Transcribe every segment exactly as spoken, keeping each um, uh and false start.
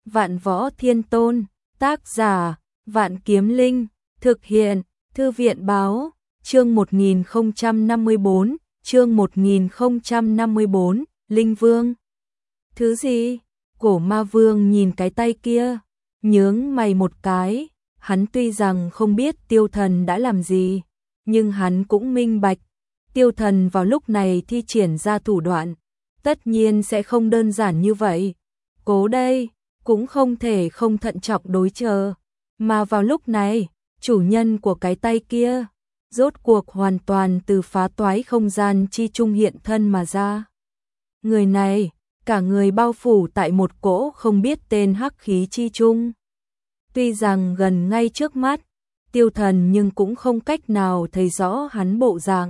Vạn Võ Thiên Tôn, tác giả, Vạn Kiếm Linh, thực hiện, Thư viện báo, chương một nghìn không trăm năm mươi bốn, chương một nghìn không trăm năm mươi bốn, Linh Vương. Thứ gì? Cổ Ma Vương nhìn cái tay kia, nhướng mày một cái, hắn tuy rằng không biết Tiêu Thần đã làm gì, nhưng hắn cũng minh bạch, Tiêu Thần vào lúc này thi triển ra thủ đoạn, tất nhiên sẽ không đơn giản như vậy. Cố đây, cũng không thể không thận trọng đối chờ, mà vào lúc này, chủ nhân của cái tay kia, rốt cuộc hoàn toàn từ phá toái không gian chi trung hiện thân mà ra. Người này, cả người bao phủ tại một cỗ không biết tên hắc khí chi trung. Tuy rằng gần ngay trước mắt, Tiêu Thần nhưng cũng không cách nào thấy rõ hắn bộ dạng.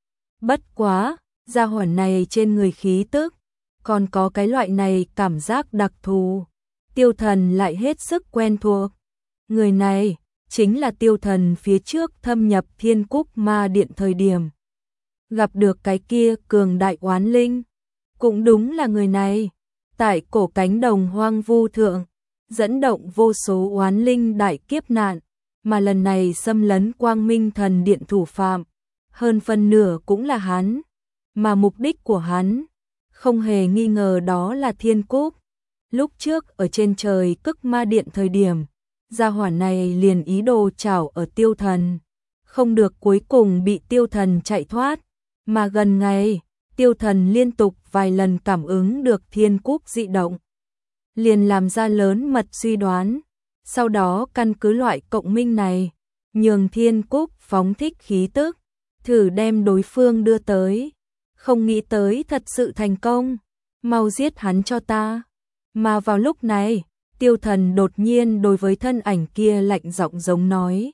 Bất quá, gia hỏa này trên người khí tức, còn có cái loại này cảm giác đặc thù. Tiêu Thần lại hết sức quen thuộc. Người này, chính là Tiêu Thần phía trước thâm nhập Thiên Cúc Ma Điện thời điểm. Gặp được cái kia cường đại oán linh. Cũng đúng là người này, tại cổ cánh đồng hoang vu thượng, dẫn động vô số oán linh đại kiếp nạn, mà lần này xâm lấn Quang Minh Thần Điện thủ phạm. Hơn phân nửa cũng là hắn, mà mục đích của hắn, không hề nghi ngờ đó là Thiên Cúc. Lúc trước ở trên trời Cức Ma Điện thời điểm, gia hỏa này liền ý đồ trảo ở Tiêu Thần, không được cuối cùng bị Tiêu Thần chạy thoát, mà gần ngày, Tiêu Thần liên tục vài lần cảm ứng được Thiên Cúc dị động, liền làm ra lớn mật suy đoán, sau đó căn cứ loại cộng minh này, nhường Thiên Cúc phóng thích khí tức, thử đem đối phương đưa tới, không nghĩ tới thật sự thành công, mau giết hắn cho ta. Mà vào lúc này, Tiêu Thần đột nhiên đối với thân ảnh kia lạnh giọng giống nói.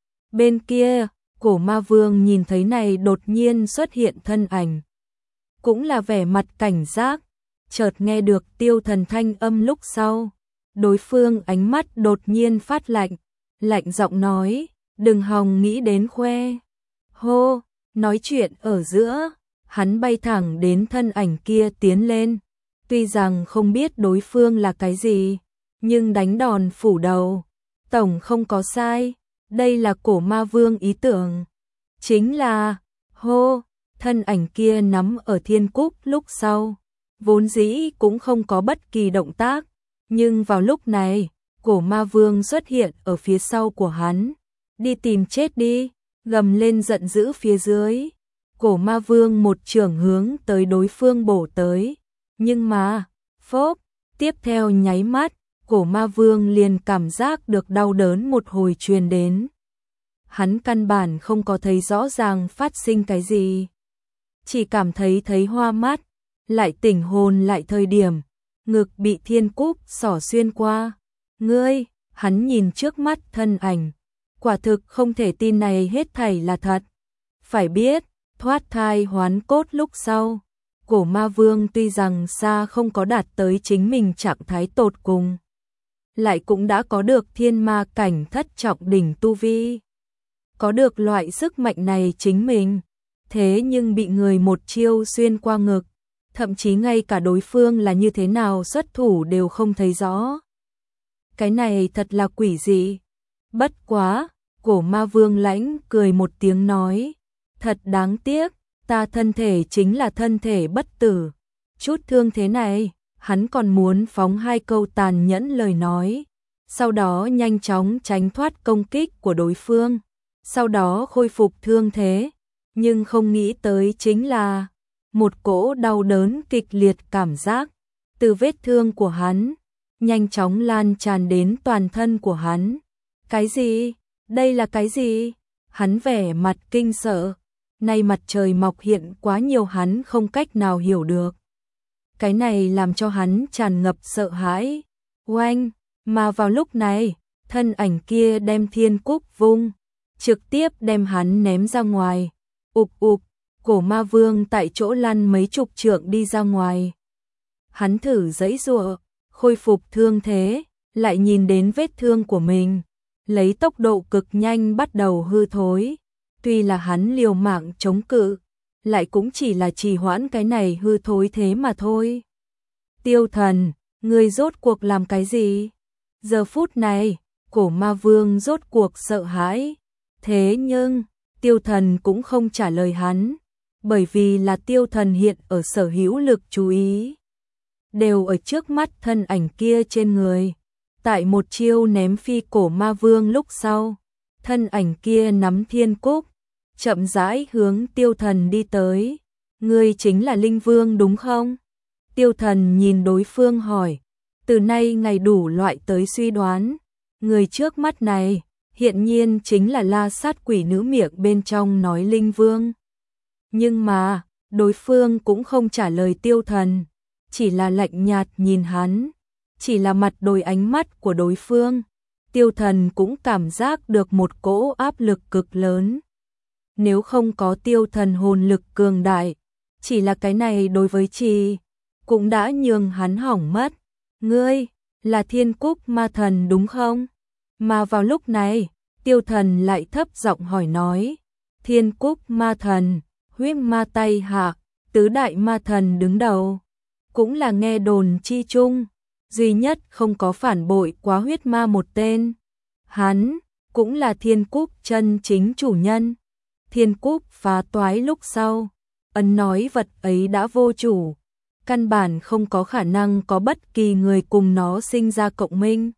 Bên kia, Cổ Ma Vương nhìn thấy này đột nhiên xuất hiện thân ảnh, cũng là vẻ mặt cảnh giác, chợt nghe được Tiêu Thần thanh âm lúc sau, đối phương ánh mắt đột nhiên phát lạnh, lạnh giọng nói, đừng hòng nghĩ đến khoe. Hô, nói chuyện ở giữa, hắn bay thẳng đến thân ảnh kia tiến lên, tuy rằng không biết đối phương là cái gì, nhưng đánh đòn phủ đầu, tổng không có sai, đây là Cổ Ma Vương ý tưởng. Chính là, hô, thân ảnh kia nắm ở Thiên Cúc lúc sau, vốn dĩ cũng không có bất kỳ động tác, nhưng vào lúc này, Cổ Ma Vương xuất hiện ở phía sau của hắn, đi tìm chết đi, gầm lên giận dữ phía dưới. Cổ Ma Vương một chưởng hướng tới đối phương bổ tới, nhưng mà, phốp, tiếp theo nháy mắt, Cổ Ma Vương liền cảm giác được đau đớn một hồi truyền đến. Hắn căn bản không có thấy rõ ràng phát sinh cái gì, chỉ cảm thấy thấy hoa mắt, lại tỉnh hồn lại thời điểm, ngực bị Thiên Cúc xỏ xuyên qua. Ngươi, hắn nhìn trước mắt thân ảnh, quả thực không thể tin này hết thảy là thật. Phải biết, thoát thai hoán cốt lúc sau, Cổ Ma Vương tuy rằng xa không có đạt tới chính mình trạng thái tột cùng, lại cũng đã có được thiên ma cảnh thất trọng đỉnh tu vi. Có được loại sức mạnh này chính mình, thế nhưng bị người một chiêu xuyên qua ngực, thậm chí ngay cả đối phương là như thế nào xuất thủ đều không thấy rõ. Cái này thật là quỷ dị. Bất quá, Cổ Ma Vương lãnh cười một tiếng nói, thật đáng tiếc, ta thân thể chính là thân thể bất tử. Chút thương thế này, hắn còn muốn phóng hai câu tàn nhẫn lời nói, sau đó nhanh chóng tránh thoát công kích của đối phương, sau đó khôi phục thương thế, nhưng không nghĩ tới chính là một cỗ đau đớn kịch liệt cảm giác từ vết thương của hắn nhanh chóng lan tràn đến toàn thân của hắn. Cái gì? Đây là cái gì? Hắn vẻ mặt kinh sợ. Nay mặt trời mọc hiện quá nhiều hắn không cách nào hiểu được. Cái này làm cho hắn tràn ngập sợ hãi. Oanh! Mà vào lúc này, thân ảnh kia đem Thiên Cúc vung, trực tiếp đem hắn ném ra ngoài. Ụp ụp! Cổ Ma Vương tại chỗ lăn mấy chục trượng đi ra ngoài. Hắn thử giãy giụa, khôi phục thương thế, lại nhìn đến vết thương của mình, lấy tốc độ cực nhanh bắt đầu hư thối. Tuy là hắn liều mạng chống cự, lại cũng chỉ là trì hoãn cái này hư thối thế mà thôi. Tiêu Thần, Ngươi rốt cuộc làm cái gì? Giờ phút này, cổ ma vương rốt cuộc sợ hãi. Thế nhưng, Tiêu Thần cũng không trả lời hắn, bởi vì là Tiêu Thần hiện ở sở hữu lực chú ý đều ở trước mắt thân ảnh kia trên người. Tại một chiêu ném phi cổ ma vương lúc sau, thân ảnh kia nắm thiên cúc, chậm rãi hướng Tiêu Thần đi tới. Ngươi chính là Linh Vương đúng không? Tiêu Thần nhìn đối phương hỏi, từ nay ngày đủ loại tới suy đoán, người trước mắt này hiện nhiên chính là La Sát quỷ nữ miệng bên trong nói Linh Vương. Nhưng mà, đối phương cũng không trả lời Tiêu Thần, chỉ là lạnh nhạt nhìn hắn, chỉ là mặt đôi ánh mắt của đối phương. Tiêu Thần cũng cảm giác được một cỗ áp lực cực lớn. Nếu không có Tiêu Thần hồn lực cường đại, chỉ là cái này đối với Trì cũng đã nhường hắn hỏng mất. Ngươi là Thiên Cúc ma thần đúng không? Mà vào lúc này, Tiêu Thần lại thấp giọng hỏi nói, Thiên Cúc ma thần, huyết ma tay hạ, tứ đại ma thần đứng đầu, cũng là nghe đồn chi chung, duy nhất không có phản bội quá huyết ma một tên. Hắn cũng là Thiên Cúc chân chính chủ nhân. Thiên Cúc phá toái lúc sau, ấn nói vật ấy đã vô chủ, căn bản không có khả năng có bất kỳ người cùng nó sinh ra cộng minh.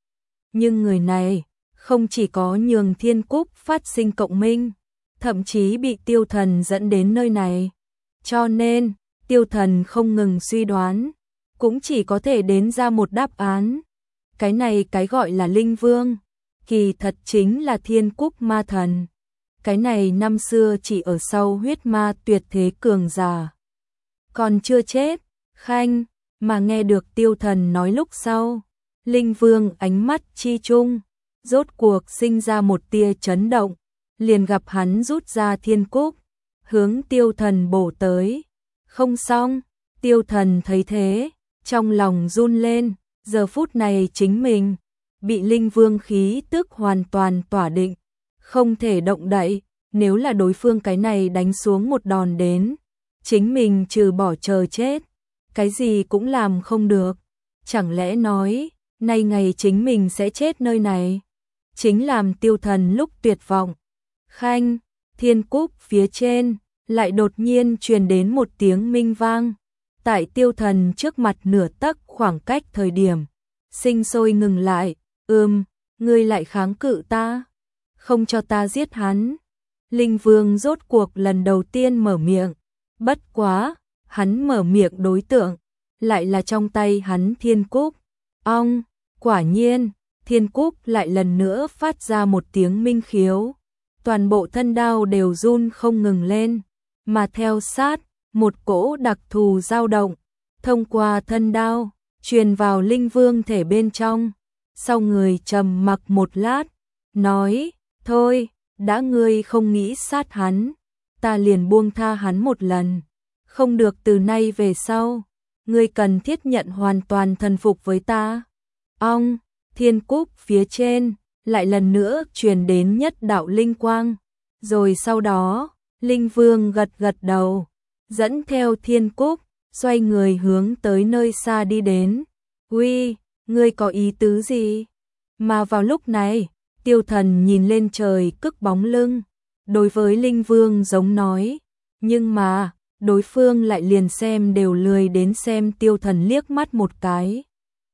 Nhưng người này không chỉ có nhường Thiên Cúc phát sinh cộng minh, thậm chí bị Tiêu Thần dẫn đến nơi này. Cho nên, Tiêu Thần không ngừng suy đoán, cũng chỉ có thể đến ra một đáp án. Cái này cái gọi là Linh Vương, kỳ thật chính là Thiên Cúc ma thần. Cái này năm xưa chỉ ở sau huyết ma tuyệt thế cường giả, còn chưa chết. Khanh, mà nghe được Tiêu Thần nói lúc sau, Linh Vương ánh mắt chi chung, rốt cuộc sinh ra một tia chấn động, liền gặp hắn rút ra Thiên Cúc, hướng Tiêu Thần bổ tới. Không xong, Tiêu Thần thấy thế, trong lòng run lên, giờ phút này chính mình bị Linh Vương khí tức hoàn toàn tỏa định, không thể động đậy. Nếu là đối phương cái này đánh xuống một đòn đến, chính mình trừ bỏ chờ chết, cái gì cũng làm không được. Chẳng lẽ nói, nay ngày chính mình sẽ chết nơi này? Chính làm Tiêu Thần lúc tuyệt vọng. Khanh, Thiên Cúc phía trên, lại đột nhiên truyền đến một tiếng minh vang. Tại Tiêu Thần trước mặt nửa tấc khoảng cách thời điểm, sinh sôi ngừng lại. Ừm, ngươi lại kháng cự ta, không cho ta giết hắn. Linh Vương rốt cuộc lần đầu tiên mở miệng, bất quá, hắn mở miệng đối tượng, lại là trong tay hắn Thiên Cúc. Ong, quả nhiên, Thiên Cúc lại lần nữa phát ra một tiếng minh khiếu, toàn bộ thân đao đều run không ngừng lên, mà theo sát, một cỗ đặc thù dao động, thông qua thân đao, truyền vào Linh Vương thể bên trong. Sau người trầm mặc một lát, nói, thôi, đã ngươi không nghĩ sát hắn, ta liền buông tha hắn một lần. Không được, từ nay về sau, ngươi cần thiết nhận hoàn toàn thần phục với ta. Ong, Thiên Cúc phía trên, lại lần nữa truyền đến nhất đạo linh quang. Rồi sau đó, Linh Vương gật gật đầu, dẫn theo Thiên Cúc, xoay người hướng tới nơi xa đi đến. Uy, ngươi có ý tứ gì? Mà vào lúc này, Tiêu Thần nhìn lên trời cức bóng lưng, đối với Linh Vương giống nói, nhưng mà, đối phương lại liền xem đều lười đến xem Tiêu Thần liếc mắt một cái.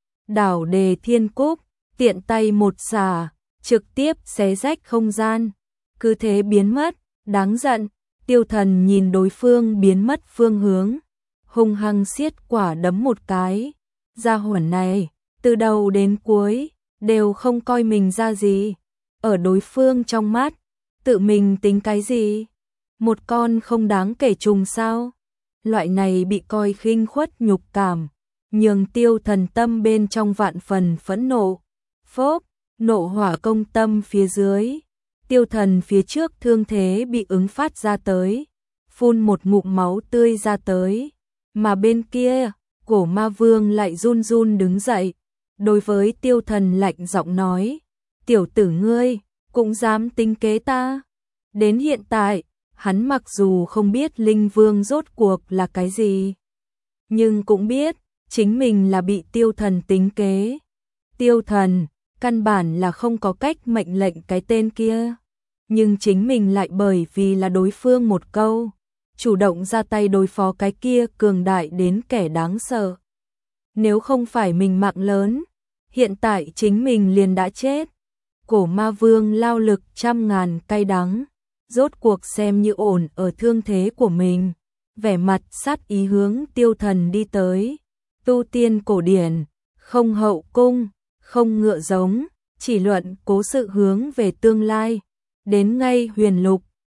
Đảo đề Thiên Cúc, tiện tay một xả, trực tiếp xé rách không gian, cứ thế biến mất. Đáng giận, Tiêu Thần nhìn đối phương biến mất phương hướng, hung hăng siết quả đấm một cái. Gia hỏa này, từ đầu đến cuối, đều không coi mình ra gì. Ở đối phương trong mắt, tự mình tính cái gì? Một con không đáng kể trùng sao? Loại này bị coi khinh khuất nhục cảm, nhường Tiêu Thần tâm bên trong vạn phần phẫn nộ. Phốp, nộ hỏa công tâm phía dưới. Tiêu Thần phía trước thương thế bị ứng phát ra tới, phun một ngụm máu tươi ra tới. Mà bên kia, cổ ma vương lại run run đứng dậy, đối với Tiêu Thần lạnh giọng nói, tiểu tử ngươi, cũng dám tính kế ta. Đến hiện tại, hắn mặc dù không biết Linh Vương rốt cuộc là cái gì, nhưng cũng biết, chính mình là bị tiêu thần tính kế. Tiêu thần, căn bản là không có cách mệnh lệnh cái tên kia. Nhưng chính mình lại bởi vì là đối phương một câu, chủ động ra tay đối phó cái kia cường đại đến kẻ đáng sợ. Nếu không phải mình mạng lớn, hiện tại chính mình liền đã chết. Cổ ma vương lao lực trăm ngàn cay đắng, rốt cuộc xem như ổn ở thương thế của mình, vẻ mặt sát ý hướng tiêu thần đi tới. Tu tiên cổ điển, không hậu cung, không ngựa giống, chỉ luận cố sự hướng về tương lai. Đến ngay huyền lục,